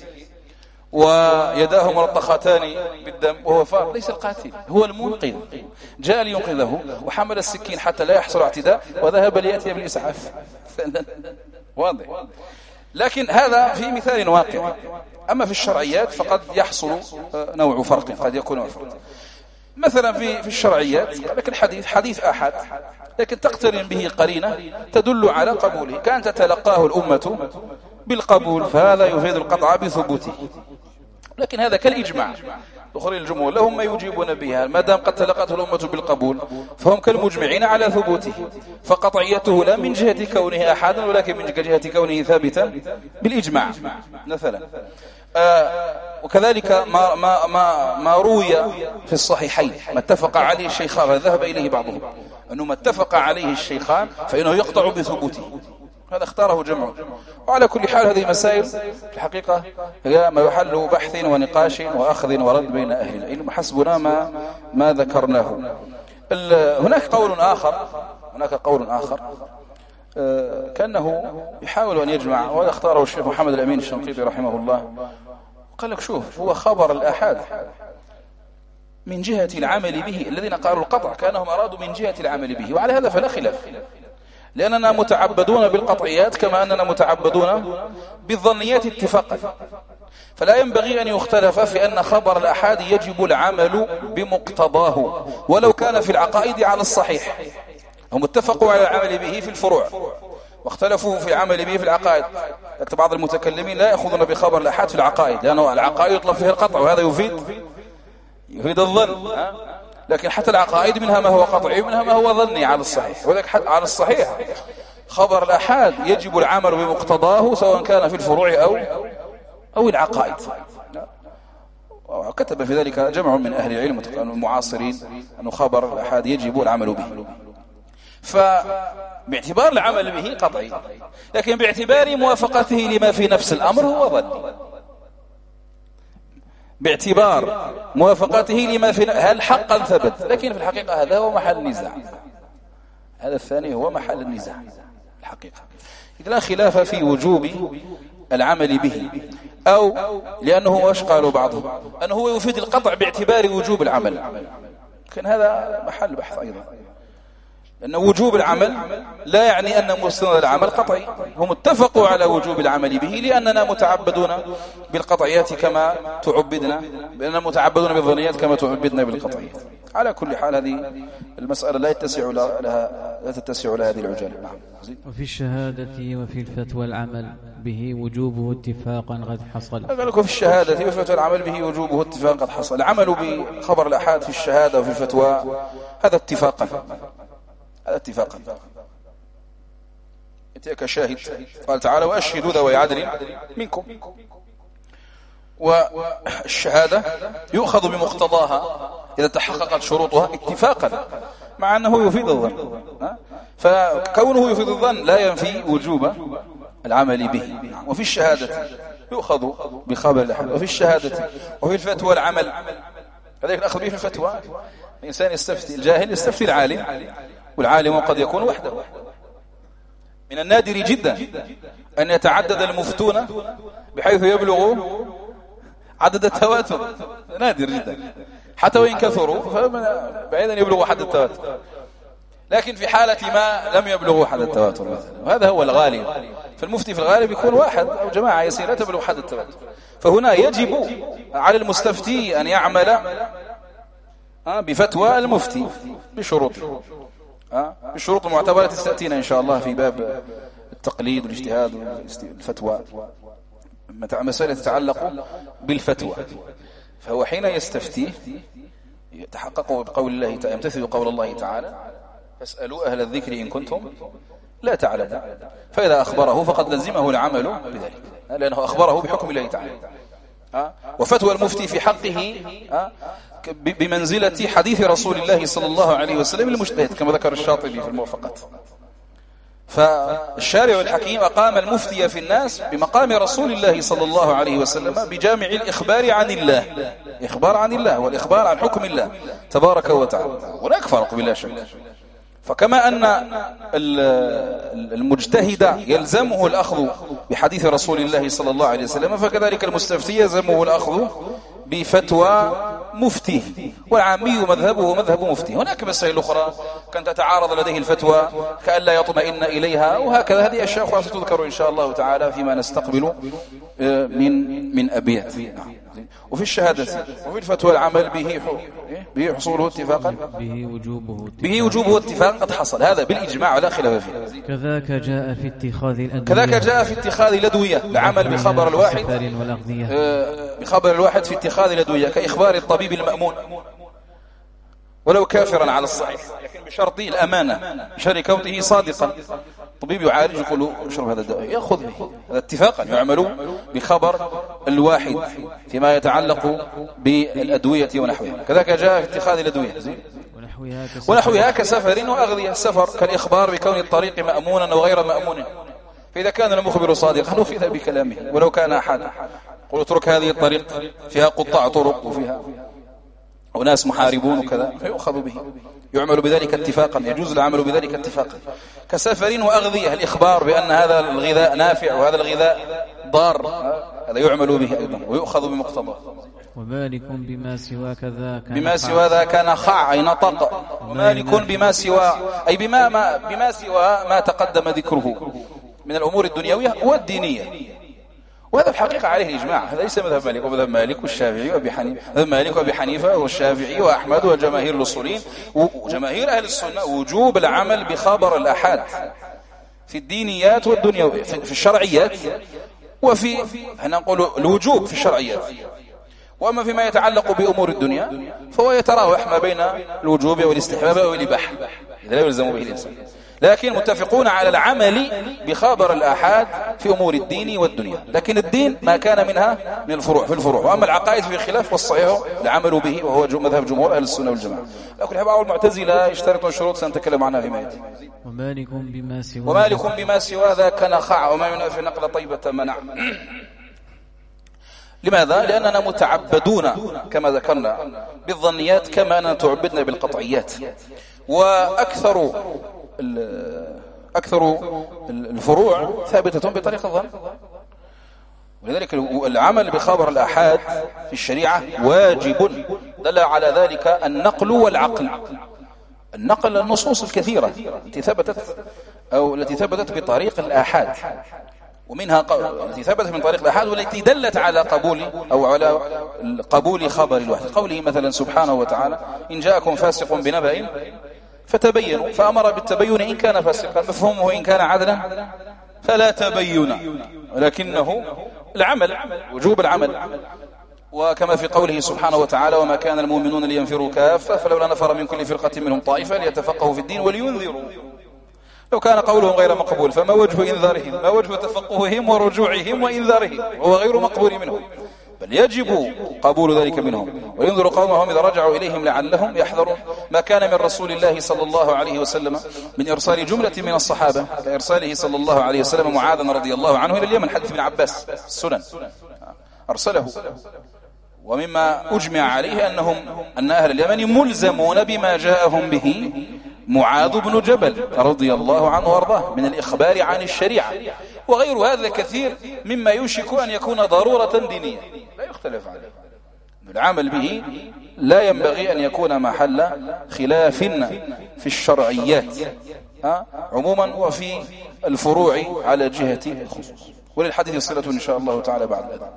ويداه ملطختان بالدم وهو فار ليس القاتل، هو المنقذ، جاء لينقذه وحمل السكين حتى لا يحصل اعتداء وذهب ليأتي بالإسعاف واضح. لكن هذا في مثال واقع. أما في الشرعيات فقد يحصل نوع فرق، قد يكون نوع فرق. مثلا في الشرعيات لكن الحديث حديث أحد، لكن تقترن به قرينة تدل على قبوله، كان تتلقاه الأمة بالقبول، فهذا يفيد القطع بثبوته. لكن هذا كالإجماع، دخول الجمهور لهم ما يجيبون بها، ما دام قد تلقته الأمة بالقبول فهم كالمجمعين على ثبوته، فقطعيته لا من جهة كونه أحدا ولكن من جهة كونه ثابتا بالإجماع مثلا. وكذلك ما روي في الصحيحين ما اتفق عليه الشيخان وذهب إليه بعضهم أنه ما اتفق عليه الشيخان فإنه يقطع بثبوته، هذا اختاره جمع. وعلى كل حال هذه مسائل في الحقيقة هي محل بحث ونقاش وأخذ ورد بين أهل العلم، حسبنا ما ذكرناه. هناك قول آخر كأنه يحاول أن يجمع، وهذا اختاره الشيخ محمد الأمين الشنقيطي رحمه الله، قال لك شوف، هو خبر الآحاد من جهة العمل به، الذين قالوا القطع كانهم أرادوا من جهة العمل به، وعلى هذا فلا خلاف، لأننا متعبدون بالقطعيات كما أننا متعبدون بالظنيات اتفاقا، فلا ينبغي أن يختلف في أن خبر الآحاد يجب العمل بمقتضاه ولو كان في العقائد على الصحيح. هم اتفقوا على العمل به في الفروع واختلفوا في العمل به في العقائد، لكن بعض المتكلمين لا يأخذون بخبر الآحاد في العقائد، لأنه العقائد يطلب فيها القطع وهذا يفيد الظن، لكن حتى العقائد منها ما هو قطعي ومنها ما هو ظني على الصحيح، ولكن على الصحيح خبر الآحاد يجب العمل بمقتضاه سواء كان في الفروع أو العقائد. وكتب في ذلك جمع من أهل العلم المعاصرين أن خبر الآحاد يجب العمل به، فباعتبار العمل به قطعي، لكن باعتبار موافقته لما في نفس الأمر هو ظني، باعتبار موافقته لما في هل حقا ثبت، لكن في الحقيقة هذا هو محل النزاع، هذا الثاني هو محل النزاع الحقيقة. لا خلاف في وجوب العمل به، أو لأنه وش قالوا بعضهم أنه هو يفيد القطع باعتبار وجوب العمل، لكن هذا محل بحث أيضا، لأن وجوب العمل لا يعني أن مستند العمل قطعي، هم اتفقوا على وجوب العمل به لأننا متعبدون بالقطعيات كما تعبدنا، لأننا متعبدون بالظنيات كما تعبدنا بالقطعيات. على كل حال هذه المسألة لا تتسع لها هذه العجالة. نعم. وفي الشهادة وفي الفتوى العمل به وجوبه اتفاقا قد حصل. قال في الشهادة وفي الفتوى العمل به وجوبه اتفاقا قد حصل. العمل بخبر الآحاد في الشهادة وفي الفتوى هذا اتفاقا، هذا اتفاقا. يأتيك شاهد، قال تعالى وأشهدوا ذوي عدل منكم. والشهادة يؤخذ بمقتضاها إذا تحققت شروطها اتفاقا، مع أنه يفيد الظن، فكونه يفيد الظن لا ينفي وجوب العمل به. وفي الشهادة يؤخذ بخبر الأحد، وفي الشهادة وفي الفتوى العمل. هذا الأخذ به في الفتوى، الإنسان يستفتي، الجاهل يستفتي العالم، والعالم قد يكون وحده. من النادر جدا أن يتعدد المفتون بحيث يبلغ عدد التواتر، نادر جدا، حتى وإن كثروا فبعيدا يبلغوا حد التواتر، لكن في حالة ما لم يبلغوا حد التواتر مثلا، وهذا هو الغالب. فالمفتي في الغالب يكون واحد أو جماعة يسير لا تبلغ حد التواتر. فهنا يجب على المستفتي أن يعمل بفتوى المفتي بشروطه، بالشروط المعتبرة تأتينا إن شاء الله في باب التقليد والاجتهاد والفتوى، مسألة تتعلق بالفتوى. فهو حين يستفتيه يتحقق بقول الله تعالى، يمتثل قول الله تعالى فاسألوا أهل الذكر إن كنتم لا تعلمون. فإذا أخبره فقد لزمه العمل بذلك، لأنه أخبره بحكم الله تعالى. وفتوى المفتي في حقه بمنزلة حديث رسول الله صلى الله عليه وسلم المجتهد، كما ذكر الشاطبي في الموافقات. فالشارع الحكيم أقام المفتي في الناس بمقام رسول الله صلى الله عليه وسلم بجامع الإخبار عن الله، إخبار عن الله والإخبار عن حكم الله تبارك وتعالى، هناك فرق بلا شك. فكما أن المجتهد يلزمه الأخذ بحديث رسول الله صلى الله عليه وسلم، فكذلك المستفتي يلزمه الأخذ بفتوى مفتيه، والعامي مذهبه مذهب مفتيه. هناك مسائل أخرى كانت تتعارض لديه الفتوى كأن لا يطمئن إليها، وهكذا هذه أشياء أخرى ستذكر إن شاء الله تعالى فيما نستقبل من أبيات. وفي الشهادة وفي الفتوى العمل به حصوله اتفاقا، به وجوبه اتفاقا قد حصل، هذا بالإجماع ولا خلاف فيه. كذاك جاء في اتخاذ الأدوية، العمل بخبر الواحد في اتخاذ الأدوية كإخبار الطبيب المأمون ولو كافرا على الصحيح، لكن بشرط الأمانة، بشرط كونه صادقا. الطبيب يعالج يقول اشرب هذا الدواء يأخذ به، هذا اتفاقا يعمل بخبر الواحد فيما يتعلق بالأدوية ونحوها. كذلك جاء في اتخاذ الأدوية ونحوها كسفر وأغذية. السفر كالإخبار بكون الطريق مأمونا وغير مأمون، فإذا كان المخبر صادقا أخذ بكلامه ولو كان أحد. قل اترك هذه الطريق فيها قطاع طرق وفيها وناس محاربون وكذا، فيؤخذ به، يعمل بذلك اتفاقا، يجوز العمل بذلك اتفاقا. كسفر وأغذية، الإخبار بأن هذا الغذاء نافع وهذا الغذاء ضار، هذا يعمل به أيضا ويؤخذ بمقتضاه. ومالك بما سوى كذا بما سوى ذا كان خع أي نطق، ومالك بما سوى أي بما سوى ما تقدم ذكره من الأمور الدنيوية والدينية. وهذا الحقيقة عليه الإجماع، هذا ليس مذهب مالك ومذهب مالك والشافعي وأبي حنيفة، مذهب مالك وأبي حنيفة والشافعي وأحمد وجماهير الأصوليين وجماهير أهل السنة وجوب العمل بخبر الأحاد في الدينيات والدنيوية، في الشرعيات، وفي نقول الوجوب في الشرعيات. وأما فيما يتعلق بأمور الدنيا فهو يتراوح ما بين الوجوب والاستحباب والإباحة، إذا لا يلزم به الإنسان، لكن متفقون على العمل بخبر الآحاد في أمور الدين والدنيا. لكن الدين ما كان منها من الفروع في الفروع، وأما العقائد في خلاف، والصحيح العمل به وهو مذهب جمهور أهل السنة والجماعة. لكن بعض المعتزلة يشترطون شروط سنتكلم عنها فيما يأتي. ومالك بما سوى ذاك نخع وما ينافي نقل طيبة منع. لماذا؟ لأننا متعبدون كما ذكرنا بالظنيات كما أننا تعبدنا بالقطعيات، وأكثر الفروع ثابتة بطريقة الظن. ولذلك العمل بخبر الآحاد في الشريعة واجب، دل على ذلك النقل والعقل. النقل النصوص الكثيرة التي ثبتت بطريق الآحاد، ومنها التي ثبتت من طريق الآحاد والتي دلت على قبول أو على قبول خبر الواحد، قوله مثلا سبحانه وتعالى إن جاءكم فاسق بنبأ فتبينوا، فأمر بالتبين إن كان فاسقا، مفهومه إن كان عدلا فلا تبين، ولكنه العمل، وجوب العمل. وكما في قوله سبحانه وتعالى وما كان المؤمنون لينفروا كافة فلولا نفر من كل فرقة منهم طائفة ليتفقهوا في الدين ولينذروا. لو كان قولهم غير مقبول فما وجه إنذارهم، ما وجه تفقههم ورجوعهم وإنذارهم، وهو غير مقبول منهم، بل يجب قبول ذلك منهم. وينذر قومهم إذا رجعوا إليهم لعلهم يحذرون. ما كان من رسول الله صلى الله عليه وسلم من إرسال جملة من الصحابة كإرساله صلى الله عليه وسلم معاذا رضي الله عنه إلى اليمن، حديث ابن عباس السنن أرسله. ومما أجمع عليه أن أهل اليمن ملزمون بما جاءهم به معاذ بن جبل رضي الله عنه وارضاه من الإخبار عن الشريعة، وغير هذا كثير مما يوشك أن يكون ضرورة دينية لا يختلف عليه. العمل به لا ينبغي أن يكون محل خلاف في الشرعيات عموما وفي الفروع على جهة الخصوص. وللحديث صلة إن شاء الله تعالى بعد الأذان.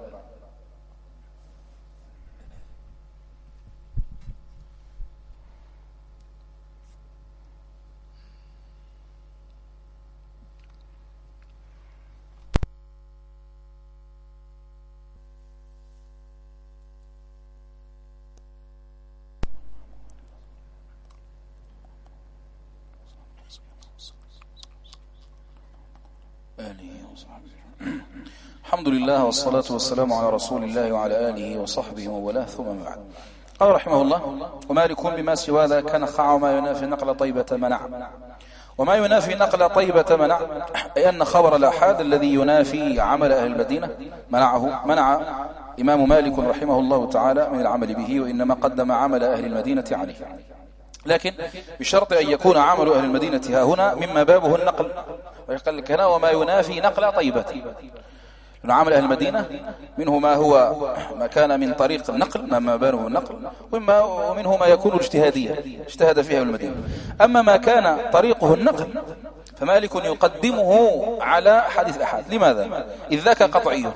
الحمد لله والصلاة والسلام على رسول الله وعلى آله وصحبه وولاه، ثم بعد. قال رحمه الله ومالك بما سوى ذاك نخع وما ينافي نقل طيبة منع. وما ينافي نقل طيبة منع أي أن خبر الآحاد الذي ينافي عمل أهل المدينة منع إمام مالك رحمه الله تعالى من العمل به، وإنما قدم عمل أهل المدينة عليه، لكن بشرط أن يكون عمل أهل المدينة ها هنا مما بابه النقل. ويقال لك هنا وما ينافي نقل طيبة، لأن عمل أهل المدينة منه ما كان من طريق النقل ما بابه النقل، ومنه ما يكون اجتهاديا اجتهد فيها المدينة. أما ما كان طريقه النقل فمالك يقدمه على حديث الأحاد. لماذا؟ إذ ذاك قطعي،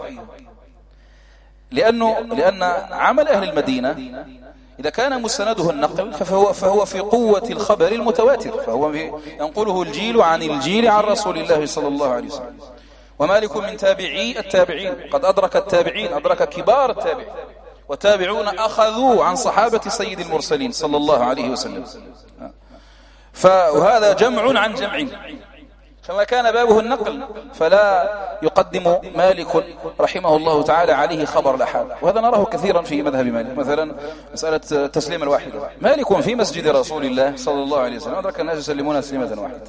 لأن عمل أهل المدينة إذا كان مستنده النقل فهو في قوة الخبر المتواتر، فهو ينقله الجيل عن الجيل عن رسول الله صلى الله عليه وسلم. ومالك من تابعي التابعين، قد أدرك التابعين، أدرك كبار التابعين، وتابعون أخذوا عن صحابة سيد المرسلين صلى الله عليه وسلم. فهذا جمع عن جمع، كما كان بابه النقل فلا يقدم مالك رحمه الله تعالى عليه خبر الأحاد. وهذا نراه كثيرا في مذهب مالك، مثلا مسألة تسليم الواحدة. مالك في مسجد رسول الله صلى الله عليه وسلم أدرك الناس يسلمون تسليمة واحدة،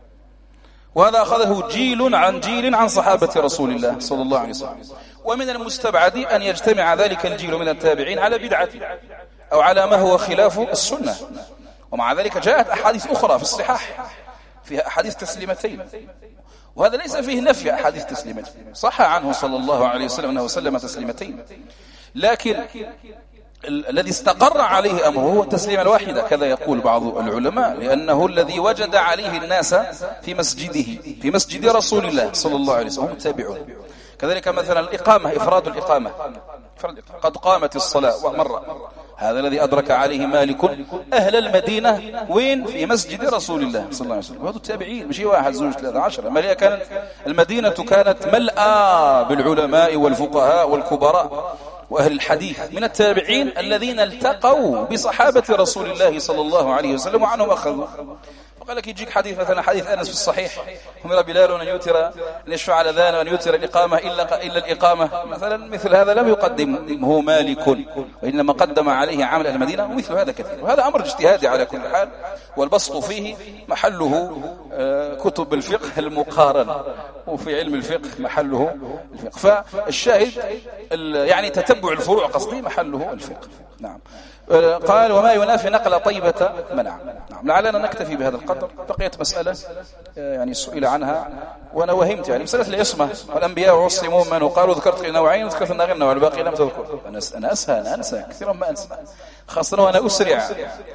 وهذا أخذه جيل عن صحابة رسول الله صلى الله عليه وسلم. ومن المستبعد أن يجتمع ذلك الجيل من التابعين على بدعة أو على ما هو خلاف السنة. ومع ذلك جاءت أحاديث أخرى في الصحاح فيها أحاديث تسليمتين، وهذا ليس فيه نفي أحاديث تسليمتين، صح عنه صلى الله عليه وسلم أنه سلم تسليمتين، لكن الذي استقر عليه أمره هو التسليم الواحدة كذا يقول بعض العلماء، لأنه الذي وجد عليه الناس في مسجده في مسجد رسول الله صلى الله عليه وسلم هم التابعون. كذلك مثلا الإقامة، إفراد الإقامة، قد قامت الصلاة ومرة، هذا الذي أدرك عليه مالك أهل المدينة وين؟ في مسجد رسول الله صلى الله عليه وسلم. وهذا التابعين مش واحد زوج 13 مليئة، كانت المدينة كانت ملأى بالعلماء والفقهاء والكبراء وأهل الحديث من التابعين الذين التقوا بصحابة رسول الله صلى الله عليه وسلم وعنهم أخذوا. فقال لك يجيك حديث مثلا حديث أنس في الصحيح أمر بلال أن يوتر أن يشفع الأذان وأن يوتر الإقامة إلا الإقامة مثلا، مثل هذا لم يقدمه مالك، وإنما قدم عليه عمل أهل المدينة، ومثل هذا كثير. وهذا أمر اجتهادي على كل حال، والبسط فيه محله كتب الفقه المقارنة، وفي علم الفقه محله الفقه. فالشاهد يعني تتبع الفروع قصدي محله الفقه. نعم. قال وما ينافي نقل طيبة منع. نعم. لعلنا نكتفي بهذا القدر. بقيت مسألة يعني سئل عنها وأنا وهمت، يعني مسألة العصمة والأنبياء وعصموا من، وقالوا ذكرت نوعين ذكرت غير نوع والباقي لم تذكر. أنا أنسى كثيرا ما أنسى، خاصة وأنا أسرع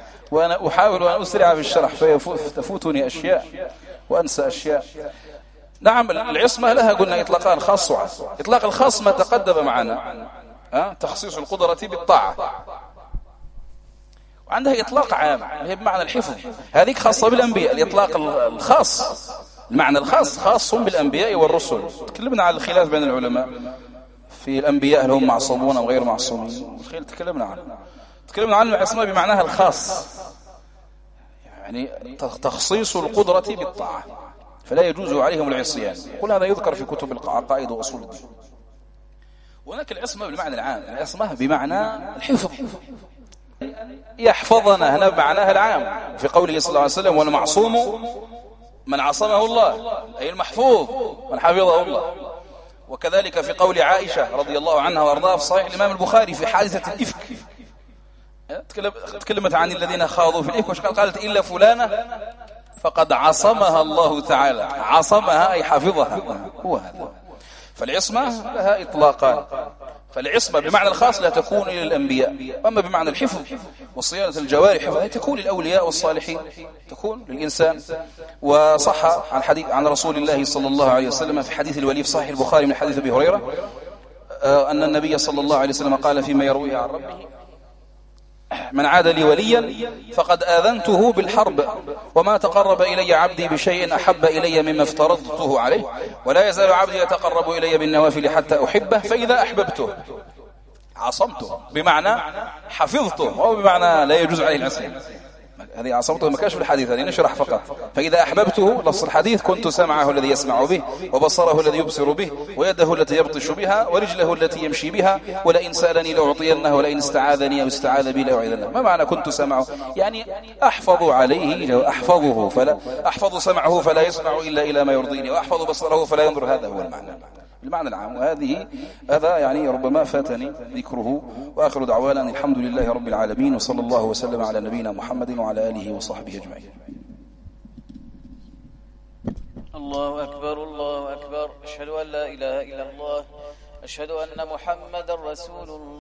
وأنا أحاول أن أسرع في الشرح فيفوتني أشياء وأنسى أشياء. نعم العصمة لها قلنا إطلاقان خاص وعام. إطلاق الخاص ما تقدم معنا تخصيص القدرة بالطاعة، وعندها إطلاق عام هي بمعنى الحفظ، هذه خاصة بالأنبياء. الإطلاق الخاص المعنى الخاص خاص بالأنبياء والرسل. تكلمنا عن الخلاف بين العلماء في الأنبياء هل هم معصومون أو غير معصومين، تكلمنا عن العصمة بمعناها الخاص، يعني تخصيص القدرة بالطاعة، فلا يجوز عليهم العصيان. كل هذا يذكر في كتب العقائد وأصول الدين. وهناك العصمة بالمعنى العام، العصمة بمعنى الحفظ، يحفظنا هنا بمعناها العام، في قوله صلى الله عليه وسلم والمعصوم من عصمه الله، أي المحفوظ من حفظه الله. وكذلك في قول عائشة رضي الله عنها وارضاها في صحيح الإمام البخاري في حادثة الإفك، تكلمت عن الذين خاضوا في الإفك، قالت إلا فلانة فقد عصمها الله تعالى، عصمها أي حفظها. هو هذا. فالعصمة لها إطلاقان، فالعصمة بمعنى الخاص لا تكون إلى الأنبياء، أما بمعنى الحفظ وصيانة الجوارح تكون للأولياء والصالحين، تكون للإنسان. وصح عن رسول الله صلى الله عليه وسلم في حديث الولي في صحيح البخاري من حديث أبي هريرة أن النبي صلى الله عليه وسلم قال فيما يرويه عن ربه من عاد لي وليا فقد آذنته بالحرب، وما تقرب إلي عبدي بشيء أحب إلي مما افترضته عليه، ولا يزال عبدي يتقرب إلي بالنوافل حتى أحبه، فإذا أحببته عصمته بمعنى حفظته، أو بمعنى لا يجوز عليه العصيان. هذه عصمته ما كانش في الحديث، هذه نشرح فقط. فإذا أحببته نص الحديث كنت سمعه الذي يسمع به، وبصره الذي يبصر به، ويده التي يبطش بها، ورجله التي يمشي بها، ولئن سألني لأعطينه، ولئن استعاذني أو استعاذ بي لأعيذنه. ما معنى كنت سمعه؟ يعني أحفظ عليه، أحفظه فلا أحفظ سمعه فلا يسمع إلا إلى ما يرضيني، وأحفظ بصره فلا ينظر. هذا هو المعنى، المعنى العام. هذا يعني ربما فاتني ذكره. وآخر دعوانا أن الحمد لله رب العالمين، وصلى الله وسلم على نبينا محمد وعلى آله وصحبه أجمعين. الله أكبر الله أكبر، أشهد أن لا إله إلا الله، أشهد أن محمد رسول الله.